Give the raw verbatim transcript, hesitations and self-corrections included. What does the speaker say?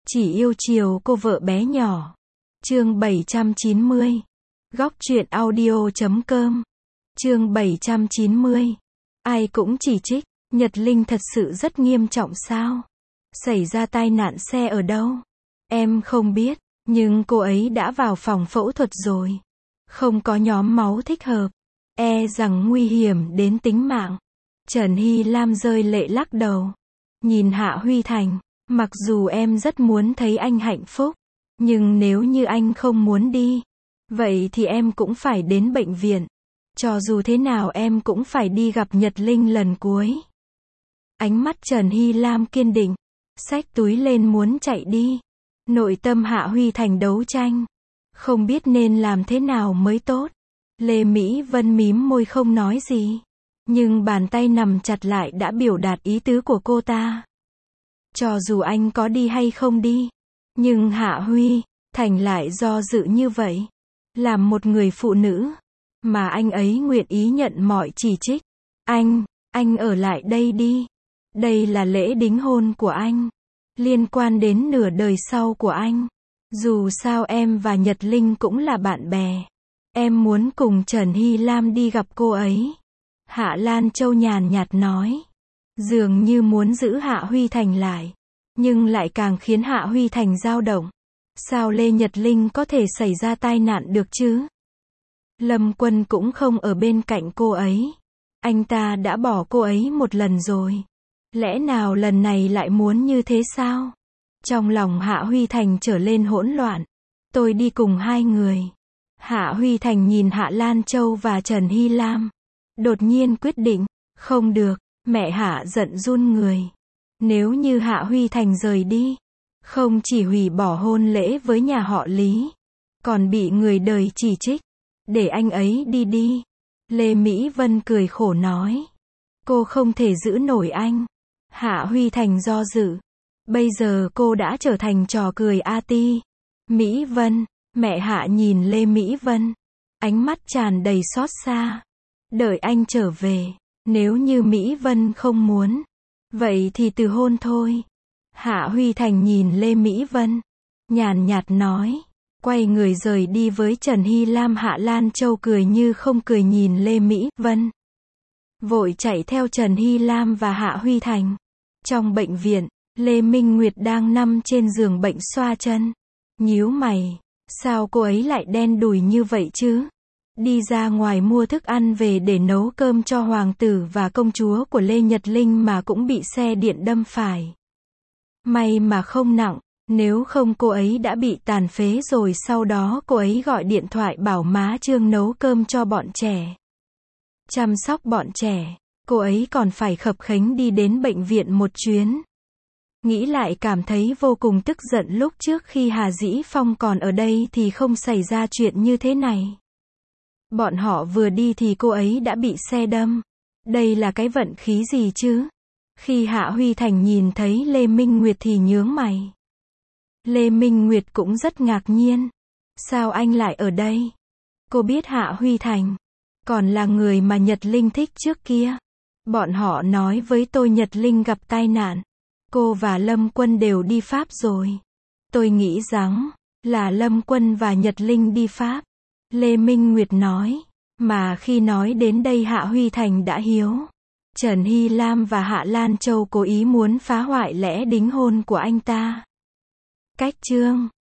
Chỉ yêu chiều cô vợ bé nhỏ. Chương bảy trăm chín mươi. Góc truyện audio chấm com. Chương bảy trăm chín mươi. Ai cũng chỉ trích, Nhật Linh thật sự rất nghiêm trọng sao? Xảy ra tai nạn xe ở đâu? Em không biết, nhưng cô ấy đã vào phòng phẫu thuật rồi. Không có nhóm máu thích hợp, e rằng nguy hiểm đến tính mạng. Trần Hy Lam rơi lệ lắc đầu. Nhìn Hạ Huy Thành, mặc dù em rất muốn thấy anh hạnh phúc, nhưng nếu như anh không muốn đi, vậy thì em cũng phải đến bệnh viện. Cho dù thế nào em cũng phải đi gặp Nhật Linh lần cuối. Ánh mắt Trần Hy Lam kiên định, xách túi lên muốn chạy đi. Nội tâm Hạ Huy Thành đấu tranh, không biết nên làm thế nào mới tốt. Lê Mỹ Vân mím môi không nói gì, nhưng bàn tay nằm chặt lại đã biểu đạt ý tứ của cô ta. Cho dù anh có đi hay không đi, nhưng Hạ Huy Thành lại do dự như vậy. Làm một người phụ nữ, mà anh ấy nguyện ý nhận mọi chỉ trích. Anh, anh ở lại đây đi. Đây là lễ đính hôn của anh, liên quan đến nửa đời sau của anh. Dù sao em và Nhật Linh cũng là bạn bè. Em muốn cùng Trần Hy Lam đi gặp cô ấy. Hạ Lan Châu nhàn nhạt nói. Dường như muốn giữ Hạ Huy Thành lại, nhưng lại càng khiến Hạ Huy Thành dao động. Sao Lê Nhật Linh có thể xảy ra tai nạn được chứ? Lâm Quân cũng không ở bên cạnh cô ấy. Anh ta đã bỏ cô ấy một lần rồi. Lẽ nào lần này lại muốn như thế sao? Trong lòng Hạ Huy Thành trở lên hỗn loạn. Tôi đi cùng hai người. Hạ Huy Thành nhìn Hạ Lan Châu và Trần Hy Lam. Đột nhiên quyết định, không được, mẹ Hạ giận run người. Nếu như Hạ Huy Thành rời đi, không chỉ hủy bỏ hôn lễ với nhà họ Lý, còn bị người đời chỉ trích. Để anh ấy đi đi. Lê Mỹ Vân cười khổ nói. Cô không thể giữ nổi anh. Hạ Huy Thành do dự. Bây giờ cô đã trở thành trò cười a ti. Mỹ Vân, mẹ Hạ nhìn Lê Mỹ Vân, ánh mắt tràn đầy xót xa. Đợi anh trở về, nếu như Mỹ Vân không muốn, vậy thì từ hôn thôi. Hạ Huy Thành nhìn Lê Mỹ Vân, nhàn nhạt nói, quay người rời đi với Trần Hy Lam. Hạ Lan Châu cười như không cười nhìn Lê Mỹ Vân, vội chạy theo Trần Hy Lam và Hạ Huy Thành. Trong bệnh viện, Lê Minh Nguyệt đang nằm trên giường bệnh xoa chân, nhíu mày, sao cô ấy lại đen đủi như vậy chứ? Đi ra ngoài mua thức ăn về để nấu cơm cho hoàng tử và công chúa của Lê Nhật Linh mà cũng bị xe điện đâm phải. May mà không nặng, nếu không cô ấy đã bị tàn phế rồi. Sau đó cô ấy gọi điện thoại bảo má Trương nấu cơm cho bọn trẻ, chăm sóc bọn trẻ. Cô ấy còn phải khập khiễng đi đến bệnh viện một chuyến. Nghĩ lại cảm thấy vô cùng tức giận, lúc trước khi Hà Dĩ Phong còn ở đây thì không xảy ra chuyện như thế này. Bọn họ vừa đi thì cô ấy đã bị xe đâm. Đây là cái vận khí gì chứ? Khi Hạ Huy Thành nhìn thấy Lê Minh Nguyệt thì nhướng mày. Lê Minh Nguyệt cũng rất ngạc nhiên. Sao anh lại ở đây? Cô biết Hạ Huy Thành, còn là người mà Nhật Linh thích trước kia. Bọn họ nói với tôi Nhật Linh gặp tai nạn. Cô và Lâm Quân đều đi Pháp rồi. Tôi nghĩ rằng là Lâm Quân và Nhật Linh đi Pháp. Lê Minh Nguyệt nói. Mà khi nói đến đây Hạ Huy Thành đã hiếu. Trần Hy Lam và Hạ Lan Châu cố ý muốn phá hoại lễ đính hôn của anh ta. Cách chương